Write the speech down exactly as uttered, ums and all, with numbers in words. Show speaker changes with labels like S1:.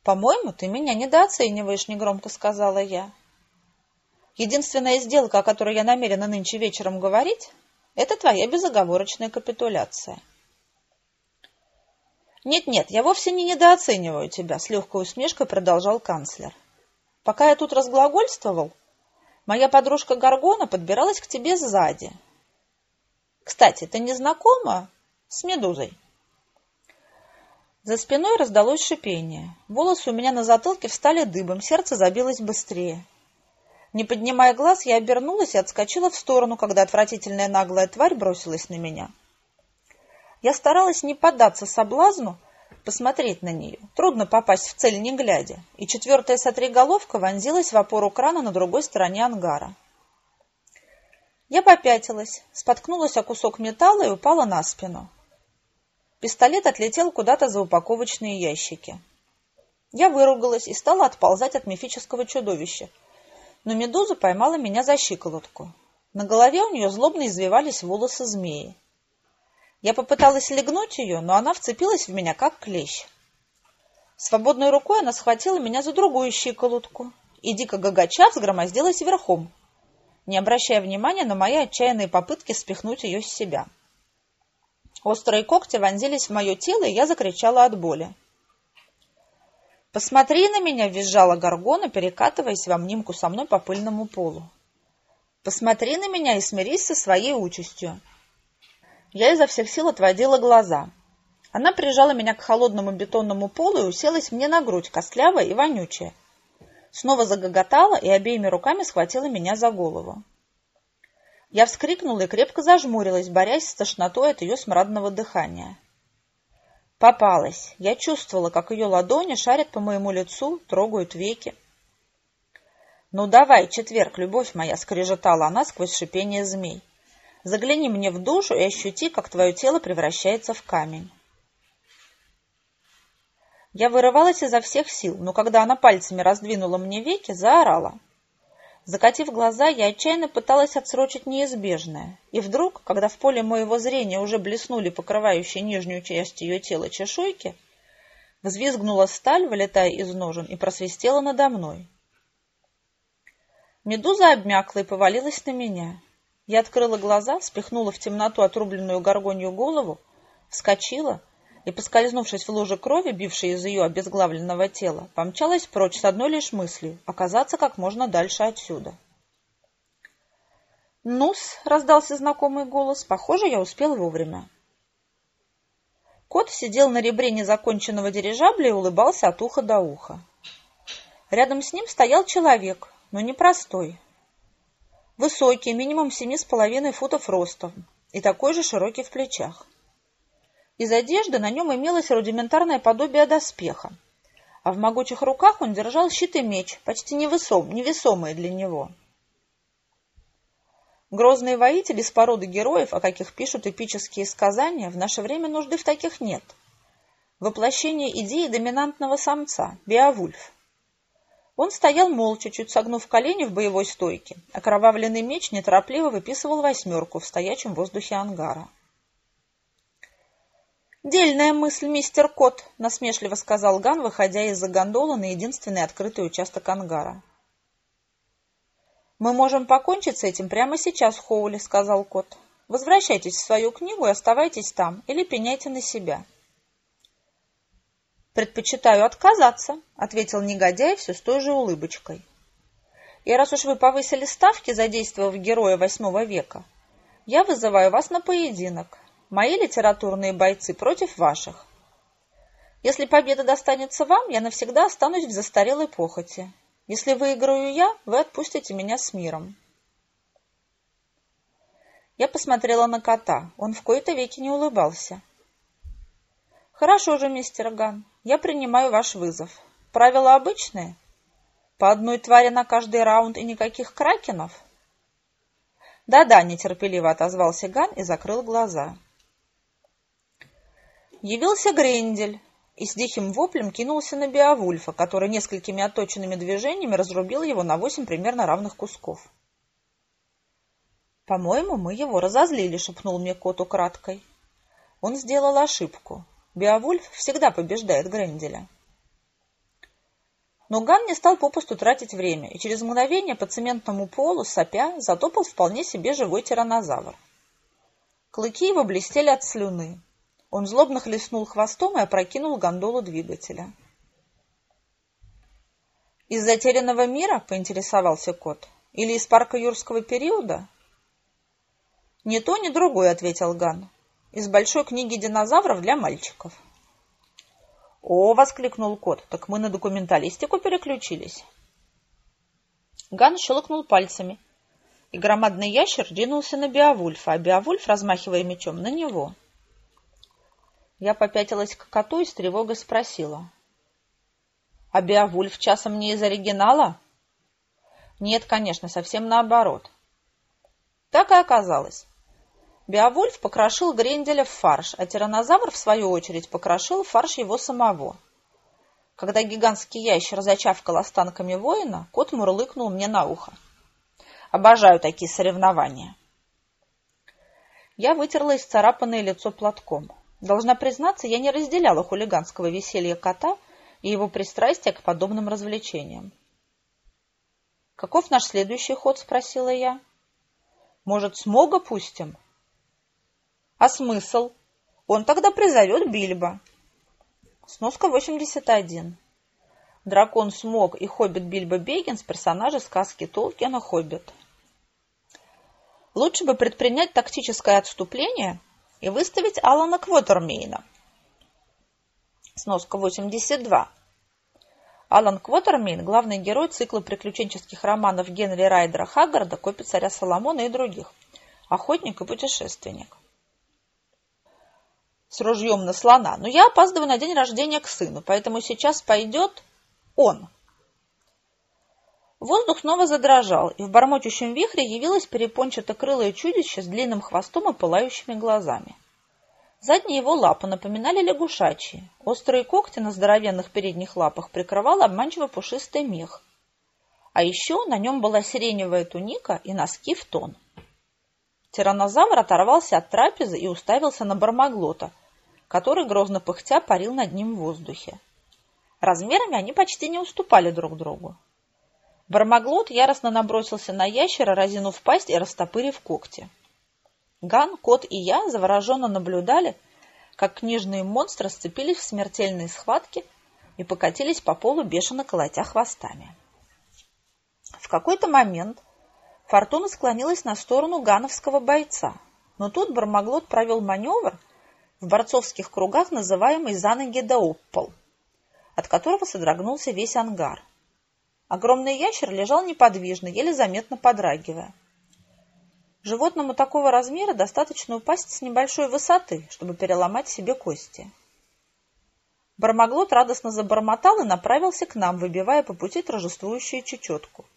S1: «По-моему, ты меня недооцениваешь», — негромко сказала я. «Единственная сделка, о которой я намерена нынче вечером говорить, это твоя безоговорочная капитуляция». «Нет-нет, я вовсе не недооцениваю тебя», — с легкой усмешкой продолжал канцлер. «Пока я тут разглагольствовал, моя подружка Горгона подбиралась к тебе сзади. Кстати, ты не знакома с Медузой?» За спиной раздалось шипение. Волосы у меня на затылке встали дыбом, сердце забилось быстрее. Не поднимая глаз, я обернулась и отскочила в сторону, когда отвратительная наглая тварь бросилась на меня. Я старалась не поддаться соблазну посмотреть на нее. Трудно попасть в цель не глядя, и четвертая сотриголовка вонзилась в опору крана на другой стороне ангара. Я попятилась, споткнулась о кусок металла и упала на спину. Пистолет отлетел куда-то за упаковочные ящики. Я выругалась и стала отползать от мифического чудовища, но Медуза поймала меня за щиколотку. На голове у нее злобно извивались волосы змеи. Я попыталась легнуть ее, но она вцепилась в меня, как клещ. Свободной рукой она схватила меня за другую щиколотку и, дико гагача, взгромоздилась верхом, не обращая внимания на мои отчаянные попытки спихнуть ее с себя. Острые когти вонзились в мое тело, и я закричала от боли. «Посмотри на меня!» — визжала Горгона, перекатываясь в обнимку со мной по пыльному полу. «Посмотри на меня и смирись со своей участью!» Я изо всех сил отводила глаза. Она прижала меня к холодному бетонному полу и уселась мне на грудь, костлявая и вонючая. Снова загоготала и обеими руками схватила меня за голову. Я вскрикнула и крепко зажмурилась, борясь с тошнотой от ее смрадного дыхания. Попалась. Я чувствовала, как ее ладони шарят по моему лицу, трогают веки. «Ну давай, четверг, любовь моя!» — скрежетала она сквозь шипение змей. «Загляни мне в душу и ощути, как твое тело превращается в камень». Я вырывалась изо всех сил, но когда она пальцами раздвинула мне веки, заорала. Закатив глаза, я отчаянно пыталась отсрочить неизбежное. И вдруг, когда в поле моего зрения уже блеснули покрывающие нижнюю часть ее тела чешуйки, взвизгнула сталь, вылетая из ножен, и просвистела надо мной. Медуза обмякла и повалилась на меня. Я открыла глаза, спихнула в темноту отрубленную горгонью голову, вскочила и, поскользнувшись в луже крови, бившей из ее обезглавленного тела, помчалась прочь с одной лишь мыслью — оказаться как можно дальше отсюда. «Ну-с», — раздался знакомый голос, — «похоже, я успел вовремя». Кот сидел на ребре незаконченного дирижабля и улыбался от уха до уха. Рядом с ним стоял человек, но не простой. Высокий, минимум семи с половиной футов ростом, и такой же широкий в плечах. Из одежды на нем имелось рудиментарное подобие доспеха, а в могучих руках он держал щит и меч, почти невесом, невесомые для него. Грозные воители из породы героев, о каких пишут эпические сказания, в наше время нужды в таких нет. Воплощение идеи доминантного самца, Беовульф. Он стоял молча, чуть согнув колени в боевой стойке. Окровавленный меч неторопливо выписывал восьмерку в стоячем воздухе ангара. «Дельная мысль, мистер Кот», — насмешливо сказал Ган, выходя из-за гондолы на единственный открытый участок ангара. «Мы можем покончить с этим прямо сейчас, Хоули», — сказал Кот. «Возвращайтесь в свою книгу и оставайтесь там, или пеняйте на себя». «Предпочитаю отказаться», — ответил негодяй все с той же улыбочкой. «И раз уж вы повысили ставки, задействовав героя восьмого века, я вызываю вас на поединок. Мои литературные бойцы против ваших. Если победа достанется вам, я навсегда останусь в застарелой похоти. Если выиграю я, вы отпустите меня с миром». Я посмотрела на кота. Он в кои-то веки не улыбался. «Хорошо же, мистер Ган, я принимаю ваш вызов. Правила обычные? По одной твари на каждый раунд и никаких кракенов?» «Да-да», — нетерпеливо отозвался Ган и закрыл глаза. Явился Грендель и с диким воплем кинулся на Беовульфа, который несколькими отточенными движениями разрубил его на восемь примерно равных кусков. «По-моему, мы его разозлили», — шепнул мне кот украдкой. Он сделал ошибку. Беовульф всегда побеждает Гренделя. Но Ган не стал попусту тратить время, и через мгновение по цементному полу, сопя, затопал вполне себе живой тираннозавр. Клыки его блестели от слюны. Он злобно хлестнул хвостом и опрокинул гондолу двигателя. «Из затерянного мира?» — поинтересовался кот. «Или из парка юрского периода?» «Ни то, ни другое», — ответил Ган. «Из большой книги динозавров для мальчиков». «О!» — воскликнул кот. «Так мы на документалистику переключились». Ган щелкнул пальцами, и громадный ящер двинулся на Беовульфа, а Беовульф, размахивая мечом, на него. Я попятилась к коту и с тревогой спросила. «А Беовульф часом не из оригинала?» «Нет, конечно, совсем наоборот». Так и оказалось. Беовульф покрошил Гренделя в фарш, а тираннозавр, в свою очередь, покрошил в фарш его самого. Когда гигантский ящер зачавкал останками воина, кот мурлыкнул мне на ухо. «Обожаю такие соревнования». Я вытерла исцарапанное лицо платком. Должна признаться, я не разделяла хулиганского веселья кота и его пристрастия к подобным развлечениям. «Каков наш следующий ход?» — спросила я. «Может, Смога пустим?» «А смысл? Он тогда призовет Бильбо». Сноска восемьдесят один. Дракон Смог и хоббит Бильбо Беггинс — персонажи сказки Толкиена «Хоббит». Лучше бы предпринять тактическое отступление и выставить Алана Квотермейна. Сноска восемьдесят два. Алан Квотермейн – главный герой цикла приключенческих романов Генри Райдера Хаггарда, «Копи царя Соломона» и других. Охотник и путешественник. С ружьем на слона. Но я опаздываю на день рождения к сыну, поэтому сейчас пойдет он. Воздух снова задрожал, и в бормочущем вихре явилось перепончато-крылое чудище с длинным хвостом и пылающими глазами. Задние его лапы напоминали лягушачьи. Острые когти на здоровенных передних лапах прикрывал обманчиво пушистый мех. А еще на нем была сиреневая туника и носки в тон. Тираннозавр оторвался от трапезы и уставился на Бармаглота, который, грозно пыхтя, парил над ним в воздухе. Размерами они почти не уступали друг другу. Бармаглот яростно набросился на ящера, разинув пасть и растопырив когти. Ган, кот и я завороженно наблюдали, как книжные монстры сцепились в смертельной схватке и покатились по полу, бешено колотя хвостами. В какой-то момент фортуна склонилась на сторону гановского бойца, но тут Бармаглот провел маневр в борцовских кругах, называемый «за ноги да об пол», от которого содрогнулся весь ангар. Огромный ящер лежал неподвижно, еле заметно подрагивая. Животному такого размера достаточно упасть с небольшой высоты, чтобы переломать себе кости. Бармаглот радостно забормотал и направился к нам, выбивая по пути торжествующую чечетку.